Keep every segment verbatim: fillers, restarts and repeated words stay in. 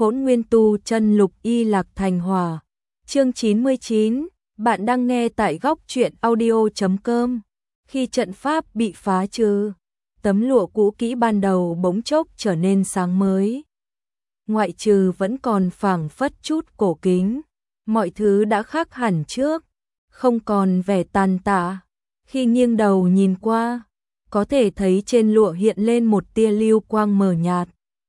Hỗn Nguyên Tu Chân Lục Y Lạc Thành Hỏa. Chương chín mươi chín, bạn đang nghe tại góc truyện audio chấm com. Khi trận pháp bị phá trừ, tấm lụa cũ kỹ ban đầu bỗng chốc trở nên sáng mới. Ngoại trừ vẫn còn phảng phất chút cổ kính, mọi thứ đã khác hẳn trước, không còn vẻ tàn tạ. Khi nghiêng đầu nhìn qua, có thể thấy trên lụa hiện lên một tia lưu quang mờ nhạt.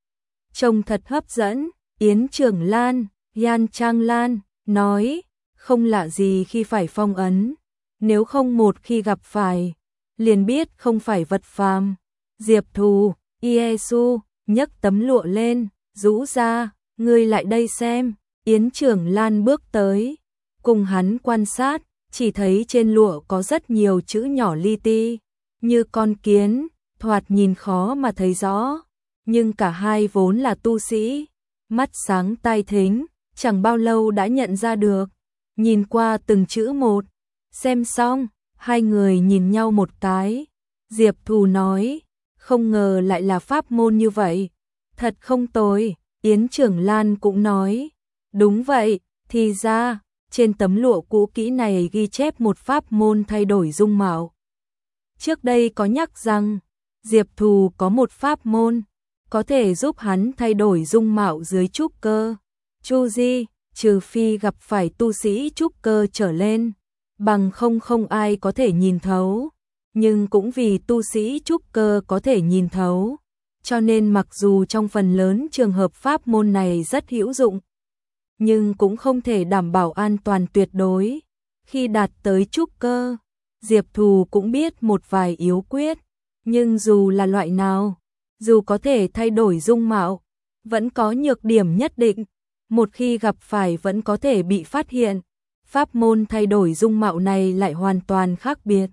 Trông thật hấp dẫn. Yến Trường Lan, Yan Trang Lan, nói, không lạ gì khi phải phong ấn, nếu không một khi gặp phải, liền biết không phải vật phàm. Diệp Thù, Iesu, nhấc tấm lụa lên, rũ ra, ngươi lại đây xem. Yến Trường Lan bước tới, cùng hắn quan sát, chỉ thấy trên lụa có rất nhiều chữ nhỏ li ti, như con kiến, thoạt nhìn khó mà thấy rõ, nhưng cả hai vốn là tu sĩ, mắt sáng tai thính, chẳng bao lâu đã nhận ra được. Nhìn qua từng chữ một, xem xong, hai người nhìn nhau một cái. Diệp Thù nói, không ngờ lại là pháp môn như vậy, thật không tồi. Yến Trường Lan cũng nói, đúng vậy, thì ra, trên tấm lụa cũ kỹ này ghi chép một pháp môn thay đổi dung mạo. Trước đây có nhắc rằng, Diệp Thù có một pháp môn, có thể giúp hắn thay đổi dung mạo dưới trúc cơ. Chu Di, trừ phi gặp phải tu sĩ trúc cơ trở lên, bằng không không ai có thể nhìn thấu. Nhưng cũng vì tu sĩ trúc cơ có thể nhìn thấu, cho nên mặc dù trong phần lớn trường hợp pháp môn này rất hữu dụng, nhưng cũng không thể đảm bảo an toàn tuyệt đối. Khi đạt tới trúc cơ, Diệp Thù cũng biết một vài yếu quyết, nhưng dù là loại nào, dù có thể thay đổi dung mạo, vẫn có nhược điểm nhất định, một khi gặp phải vẫn có thể bị phát hiện. Pháp môn thay đổi dung mạo này lại hoàn toàn khác biệt.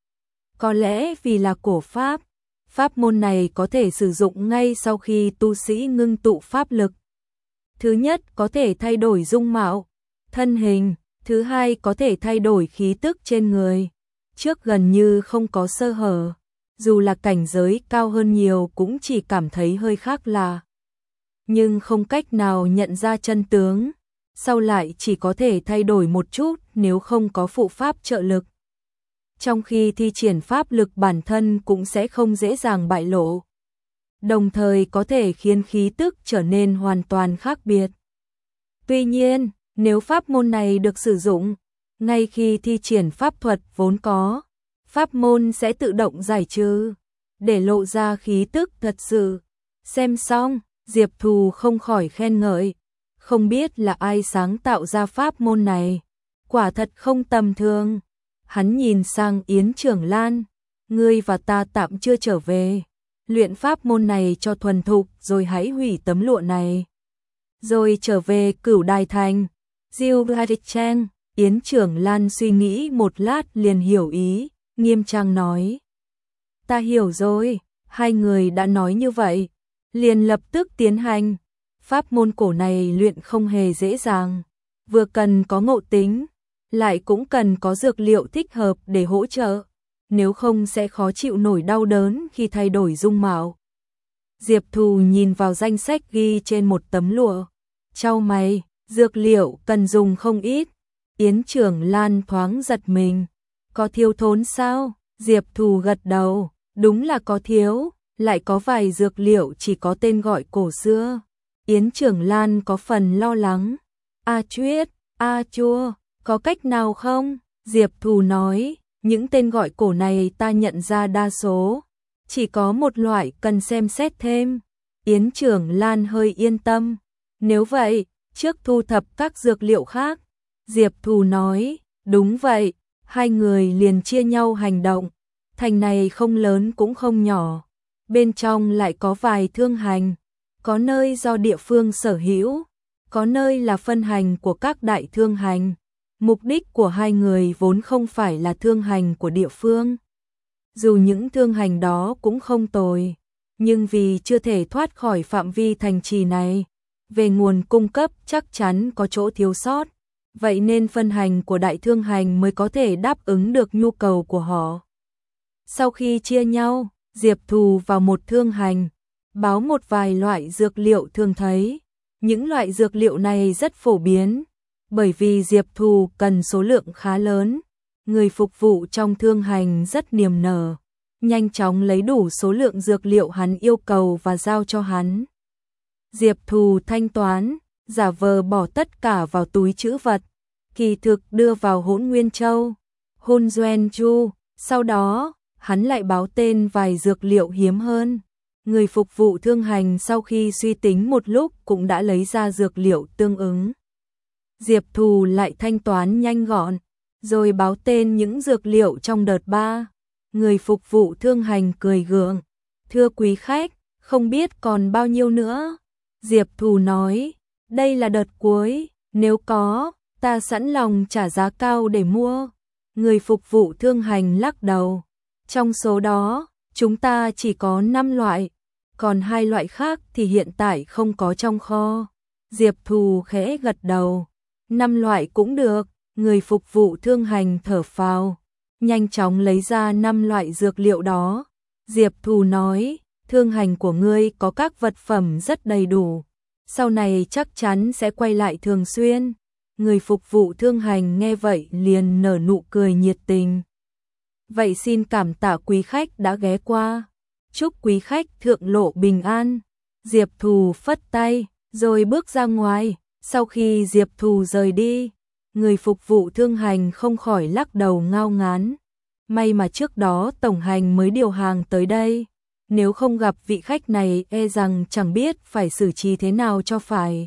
Có lẽ vì là cổ pháp, pháp môn này có thể sử dụng ngay sau khi tu sĩ ngưng tụ pháp lực. Thứ nhất có thể thay đổi dung mạo, thân hình, thứ hai có thể thay đổi khí tức trên người. Trước gần như không có sơ hở, dù là cảnh giới cao hơn nhiều cũng chỉ cảm thấy hơi khác lạ, nhưng không cách nào nhận ra chân tướng. Sau lại chỉ có thể thay đổi một chút nếu không có phụ pháp trợ lực. Trong khi thi triển pháp lực bản thân cũng sẽ không dễ dàng bại lộ, đồng thời có thể khiến khí tức trở nên hoàn toàn khác biệt. Tuy nhiên, nếu pháp môn này được sử dụng, ngay khi thi triển pháp thuật vốn có, pháp môn sẽ tự động giải trừ, để lộ ra khí tức thật sự. Xem xong, Diệp Thù không khỏi khen ngợi, không biết là ai sáng tạo ra pháp môn này, quả thật không tầm thường. Hắn nhìn sang Yến Trường Lan, ngươi và ta tạm chưa trở về, luyện pháp môn này cho thuần thục rồi hãy hủy tấm lụa này, rồi trở về Cửu Đài Thành. Diêu Trang, Yến Trường Lan suy nghĩ một lát liền hiểu ý, nghiêm trang nói, ta hiểu rồi. Hai người đã nói như vậy, liền lập tức tiến hành. Pháp môn cổ này luyện không hề dễ dàng, vừa cần có ngộ tính, lại cũng cần có dược liệu thích hợp để hỗ trợ, nếu không sẽ khó chịu nổi đau đớn khi thay đổi dung mạo. Diệp Thù nhìn vào danh sách ghi trên một tấm lụa, chau mày, dược liệu cần dùng không ít. Yến Trường Lan thoáng giật mình, có thiếu thốn sao? Diệp Thù gật đầu, đúng là có thiếu, lại có vài dược liệu chỉ có tên gọi cổ xưa. Yến Trường Lan có phần lo lắng, A Chuyết, A Chua, có cách nào không? Diệp Thù nói, những tên gọi cổ này ta nhận ra đa số, chỉ có một loại cần xem xét thêm. Yến Trường Lan hơi yên tâm, nếu vậy, trước thu thập các dược liệu khác. Diệp Thù nói, đúng vậy. Hai người liền chia nhau hành động. Thành này không lớn cũng không nhỏ, bên trong lại có vài thương hành, có nơi do địa phương sở hữu, có nơi là phân hành của các đại thương hành. Mục đích của hai người vốn không phải là thương hành của địa phương, dù những thương hành đó cũng không tồi, nhưng vì chưa thể thoát khỏi phạm vi thành trì này, về nguồn cung cấp chắc chắn có chỗ thiếu sót, vậy nên phân hành của đại thương hành mới có thể đáp ứng được nhu cầu của họ. Sau khi chia nhau, Diệp Thù vào một thương hành, báo một vài loại dược liệu thường thấy, Những loại dược liệu này rất phổ biến, bởi vì Diệp Thù cần số lượng khá lớn. Người phục vụ trong thương hành rất niềm nở, nhanh chóng lấy đủ số lượng dược liệu hắn yêu cầu và giao cho hắn. Diệp Thù thanh toán, giả vờ bỏ tất cả vào túi trữ vật, kỳ thực đưa vào Hỗn Nguyên Châu, Hun Doen Chu, sau đó, hắn lại báo tên vài dược liệu hiếm hơn. Người phục vụ thương hành sau khi suy tính một lúc cũng đã lấy ra dược liệu tương ứng. Diệp Thù lại thanh toán nhanh gọn, rồi báo tên những dược liệu trong đợt ba. Người phục vụ thương hành cười gượng, thưa quý khách, không biết còn bao nhiêu nữa. Diệp Thù nói, đây là đợt cuối, nếu có, ta sẵn lòng trả giá cao để mua. Người phục vụ thương hành lắc đầu, trong số đó, chúng ta chỉ có năm loại, còn hai loại khác thì hiện tại không có trong kho. Diệp Thù khẽ gật đầu, năm loại cũng được. Người phục vụ thương hành thở phào, nhanh chóng lấy ra năm loại dược liệu đó. Diệp Thù nói, thương hành của ngươi có các vật phẩm rất đầy đủ, sau này chắc chắn sẽ quay lại thường xuyên. Người phục vụ thương hành nghe vậy liền nở nụ cười nhiệt tình. Vậy xin cảm tạ quý khách đã ghé qua, chúc quý khách thượng lộ bình an. Diệp Thù phất tay, rồi bước ra ngoài. Sau khi Diệp Thù rời đi, người phục vụ thương hành không khỏi lắc đầu ngao ngán. May mà trước đó tổng hành mới điều hàng tới đây, nếu không gặp vị khách này e rằng chẳng biết phải xử trí thế nào cho phải.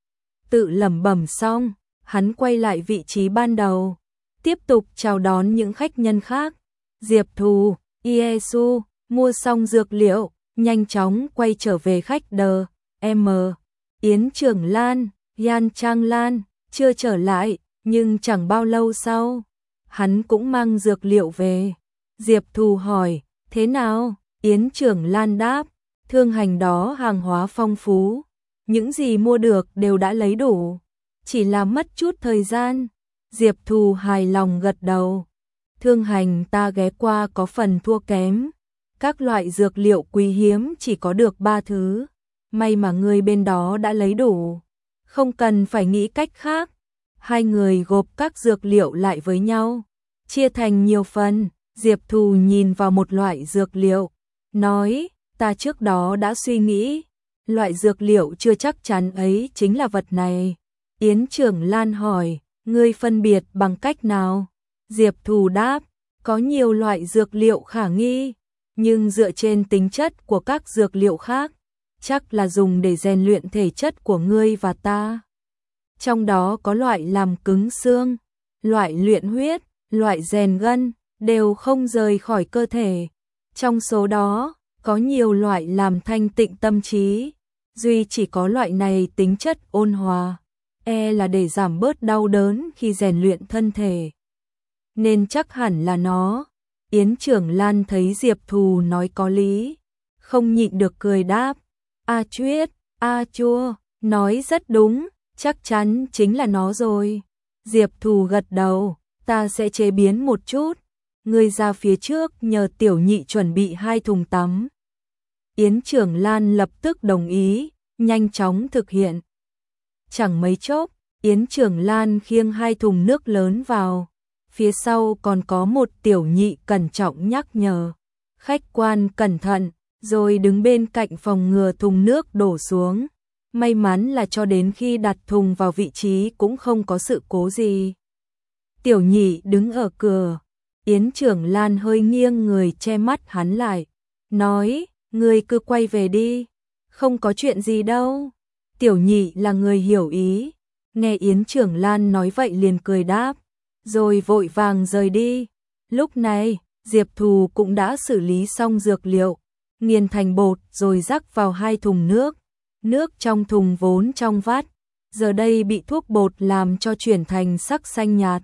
Tự lẩm bẩm xong, hắn quay lại vị trí ban đầu, tiếp tục chào đón những khách nhân khác. Diệp Thù, Iesu, mua xong dược liệu, nhanh chóng quay trở về khách đờ, M. Yến Trưởng Lan, Yan Trang Lan, chưa trở lại, nhưng chẳng bao lâu sau, hắn cũng mang dược liệu về. Diệp Thù hỏi, thế nào? Yến Trưởng Lan đáp, thương hành đó hàng hóa phong phú, những gì mua được đều đã lấy đủ, chỉ là mất chút thời gian. Diệp Thù hài lòng gật đầu, thương hành ta ghé qua có phần thua kém, các loại dược liệu quý hiếm chỉ có được ba thứ, may mà người bên đó đã lấy đủ, không cần phải nghĩ cách khác. Hai người gộp các dược liệu lại với nhau, chia thành nhiều phần. Diệp Thù nhìn vào một loại dược liệu, nói, ta trước đó đã suy nghĩ, loại dược liệu chưa chắc chắn ấy chính là vật này. Yến Trưởng Lan hỏi, ngươi phân biệt bằng cách nào? Diệp Thù đáp, có nhiều loại dược liệu khả nghi, nhưng dựa trên tính chất của các dược liệu khác, chắc là dùng để rèn luyện thể chất của ngươi và ta. Trong đó có loại làm cứng xương, loại luyện huyết, loại rèn gân, đều không rời khỏi cơ thể. Trong số đó, có nhiều loại làm thanh tịnh tâm trí, duy chỉ có loại này tính chất ôn hòa, e là để giảm bớt đau đớn khi rèn luyện thân thể. Nên chắc hẳn là nó. Yến Trưởng Lan thấy Diệp Thù nói có lý, không nhịn được cười đáp, a chuyết, a chua, nói rất đúng, chắc chắn chính là nó rồi. Diệp Thù gật đầu, ta sẽ chế biến một chút, ngươi ra phía trước nhờ tiểu nhị chuẩn bị hai thùng tắm. Yến Trưởng Lan lập tức đồng ý, nhanh chóng thực hiện. Chẳng mấy chốc, Yến Trưởng Lan khiêng hai thùng nước lớn vào, phía sau còn có một tiểu nhị cẩn trọng nhắc nhở, khách quan cẩn thận, rồi đứng bên cạnh phòng ngừa thùng nước đổ xuống. May mắn là cho đến khi đặt thùng vào vị trí cũng không có sự cố gì. Tiểu nhị đứng ở cửa, Yến Trưởng Lan hơi nghiêng người che mắt hắn lại, nói, ngươi cứ quay về đi, không có chuyện gì đâu. Tiểu nhị là người hiểu ý, nghe Yến Trưởng Lan nói vậy liền cười đáp, rồi vội vàng rời đi. Lúc này, Diệp Thù cũng đã xử lý xong dược liệu, nghiền thành bột rồi rắc vào hai thùng nước. Nước trong thùng vốn trong vắt, giờ đây bị thuốc bột làm cho chuyển thành sắc xanh nhạt,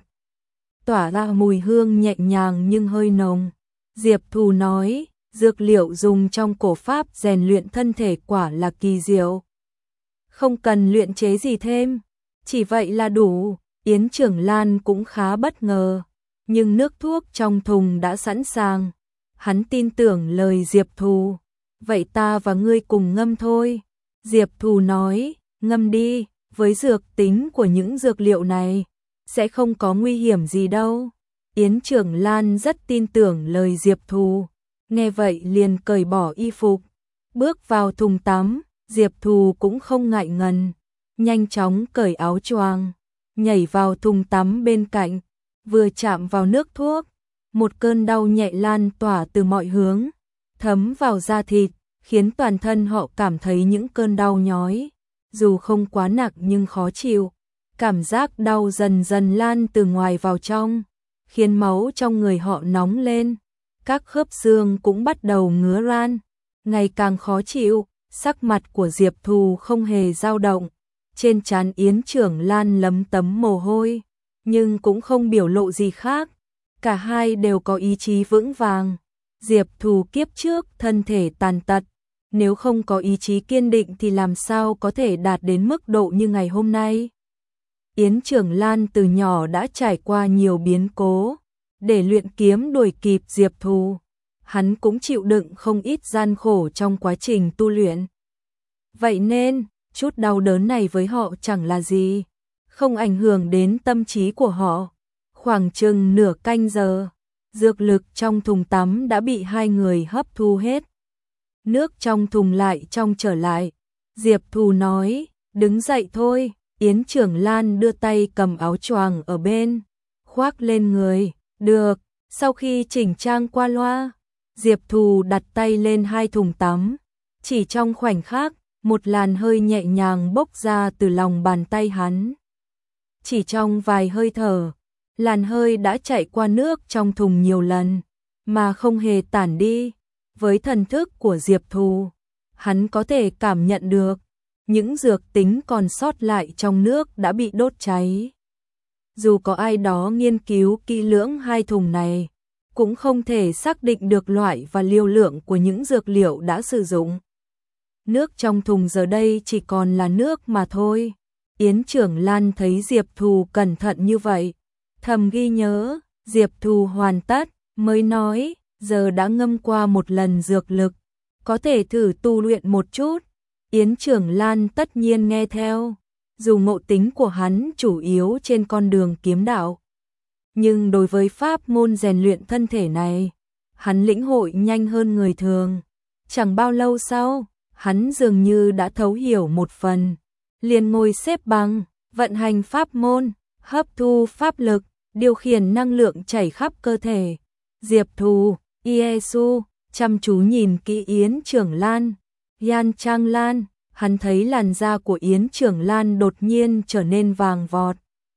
tỏa ra mùi hương nhẹ nhàng nhưng hơi nồng. Diệp Thù nói, dược liệu dùng trong cổ pháp rèn luyện thân thể quả là kỳ diệu, không cần luyện chế gì thêm, chỉ vậy là đủ. Yến Trưởng Lan cũng khá bất ngờ, nhưng nước thuốc trong thùng đã sẵn sàng, hắn tin tưởng lời Diệp Thù, vậy ta và ngươi cùng ngâm thôi. Diệp Thù nói, ngâm đi, với dược tính của những dược liệu này, sẽ không có nguy hiểm gì đâu. Yến Trưởng Lan rất tin tưởng lời Diệp Thù, nghe vậy liền cởi bỏ y phục, bước vào thùng tắm. Diệp Thù cũng không ngại ngần, nhanh chóng cởi áo choàng, nhảy vào thùng tắm bên cạnh, vừa chạm vào nước thuốc, một cơn đau nhẹ lan tỏa từ mọi hướng, thấm vào da thịt, khiến toàn thân họ cảm thấy những cơn đau nhói, dù không quá nặng nhưng khó chịu. Cảm giác đau dần dần lan từ ngoài vào trong, khiến máu trong người họ nóng lên, các khớp xương cũng bắt đầu ngứa ran, ngày càng khó chịu. Sắc mặt của Diệp Thù không hề dao động, trên trán Yến Trưởng Lan lấm tấm mồ hôi, nhưng cũng không biểu lộ gì khác, cả hai đều có ý chí vững vàng. Diệp Thù kiếp trước thân thể tàn tật, nếu không có ý chí kiên định thì làm sao có thể đạt đến mức độ như ngày hôm nay. Yến Trưởng Lan từ nhỏ đã trải qua nhiều biến cố, để luyện kiếm đuổi kịp Diệp Thù. Hắn cũng chịu đựng không ít gian khổ trong quá trình tu luyện. Vậy nên, chút đau đớn này với họ chẳng là gì, không ảnh hưởng đến tâm trí của họ. Khoảng chừng nửa canh giờ, dược lực trong thùng tắm đã bị hai người hấp thu hết. Nước trong thùng lại trong trở lại. Diệp Thù nói, đứng dậy thôi. Yến Trưởng Lan đưa tay cầm áo choàng ở bên, khoác lên người. Được, sau khi chỉnh trang qua loa, Diệp Thù đặt tay lên hai thùng tắm, chỉ trong khoảnh khắc, một làn hơi nhẹ nhàng bốc ra từ lòng bàn tay hắn. Chỉ trong vài hơi thở, làn hơi đã chạy qua nước trong thùng nhiều lần, mà không hề tản đi. Với thần thức của Diệp Thù, hắn có thể cảm nhận được, những dược tính còn sót lại trong nước đã bị đốt cháy. Dù có ai đó nghiên cứu kỹ lưỡng hai thùng này, cũng không thể xác định được loại và liều lượng của những dược liệu đã sử dụng. Nước trong thùng giờ đây chỉ còn là nước mà thôi. Yến Trưởng Lan thấy Diệp Thù cẩn thận như vậy, thầm ghi nhớ. Diệp Thù hoàn tất, mới nói, giờ đã ngâm qua một lần dược lực, có thể thử tu luyện một chút. Yến Trưởng Lan tất nhiên nghe theo, dù ngộ tính của hắn chủ yếu trên con đường kiếm đạo, nhưng đối với pháp môn rèn luyện thân thể này, hắn lĩnh hội nhanh hơn người thường. Chẳng bao lâu sau, hắn dường như đã thấu hiểu một phần, liền ngồi xếp bằng, vận hành pháp môn, hấp thu pháp lực, điều khiển năng lượng chảy khắp cơ thể. Diệp Thù, Iesu, chăm chú nhìn kỹ Yến Trưởng Lan, Yan Trang Lan, hắn thấy làn da của Yến Trưởng Lan đột nhiên trở nên vàng vọt.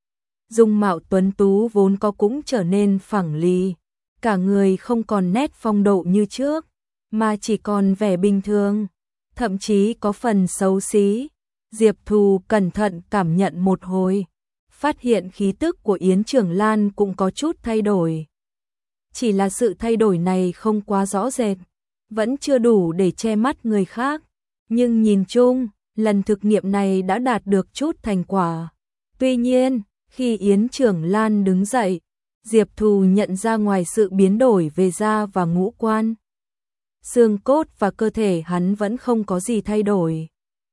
Dung mạo tuấn tú vốn có cũng trở nên phẳng lì, cả người không còn nét phong độ như trước, mà chỉ còn vẻ bình thường, thậm chí có phần xấu xí. Diệp Thù cẩn thận cảm nhận một hồi, phát hiện khí tức của Yến Trưởng Lan cũng có chút thay đổi. Chỉ là sự thay đổi này không quá rõ rệt, vẫn chưa đủ để che mắt người khác, nhưng nhìn chung, lần thực nghiệm này đã đạt được chút thành quả. Tuy nhiên, khi Yến Trưởng Lan đứng dậy, Diệp Thù nhận ra ngoài sự biến đổi về da và ngũ quan, xương cốt và cơ thể hắn vẫn không có gì thay đổi.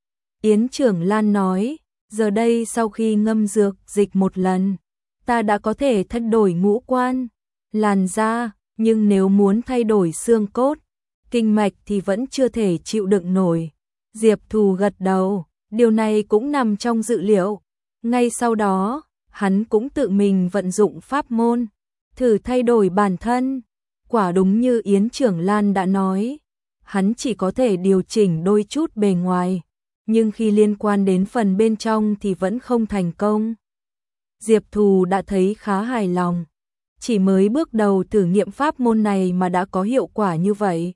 Yến Trưởng Lan nói, giờ đây sau khi ngâm dược dịch một lần, ta đã có thể thay đổi ngũ quan, làn da, nhưng nếu muốn thay đổi xương cốt, kinh mạch thì vẫn chưa thể chịu đựng nổi. Diệp Thù gật đầu, điều này cũng nằm trong dự liệu. Ngay sau đó, hắn cũng tự mình vận dụng pháp môn, thử thay đổi bản thân. Quả đúng như Yến Trưởng Lan đã nói, hắn chỉ có thể điều chỉnh đôi chút bề ngoài, nhưng khi liên quan đến phần bên trong thì vẫn không thành công. Diệp Thù đã thấy khá hài lòng, chỉ mới bước đầu thử nghiệm pháp môn này mà đã có hiệu quả như vậy.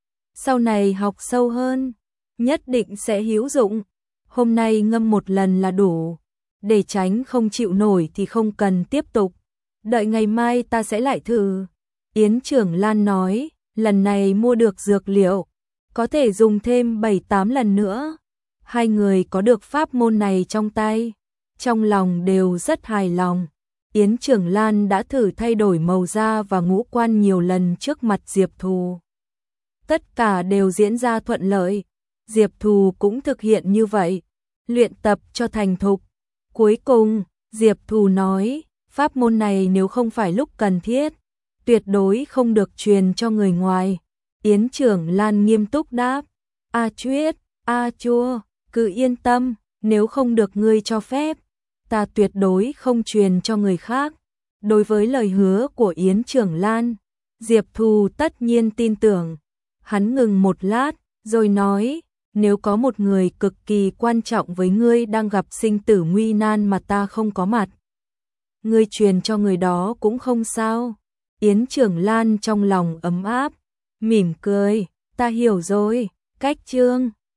Sau này học sâu hơn, nhất định sẽ hữu dụng. Hôm nay ngâm một lần là đủ, để tránh không chịu nổi thì không cần tiếp tục. Đợi ngày mai ta sẽ lại thử. Yến Trưởng Lan nói, lần này mua được dược liệu, có thể dùng thêm bảy tám lần nữa. Hai người có được pháp môn này trong tay, trong lòng đều rất hài lòng. Yến Trưởng Lan đã thử thay đổi màu da và ngũ quan nhiều lần trước mặt Diệp Thù. Tất cả đều diễn ra thuận lợi, Diệp Thù cũng thực hiện như vậy. luyện tập cho thành thục. Cuối cùng, Diệp Thù nói, pháp môn này nếu không phải lúc cần thiết, tuyệt đối không được truyền cho người ngoài. Yến Trưởng Lan nghiêm túc đáp, A Chuyết, A Chua, cứ yên tâm, nếu không được ngươi cho phép, ta tuyệt đối không truyền cho người khác. Đối với lời hứa của Yến Trưởng Lan, Diệp Thù tất nhiên tin tưởng. Hắn ngừng một lát, rồi nói, nếu có một người cực kỳ quan trọng với ngươi đang gặp sinh tử nguy nan mà ta không có mặt, ngươi truyền cho người đó cũng không sao. Yến Trưởng Lan trong lòng ấm áp, mỉm cười, ta hiểu rồi, cách chương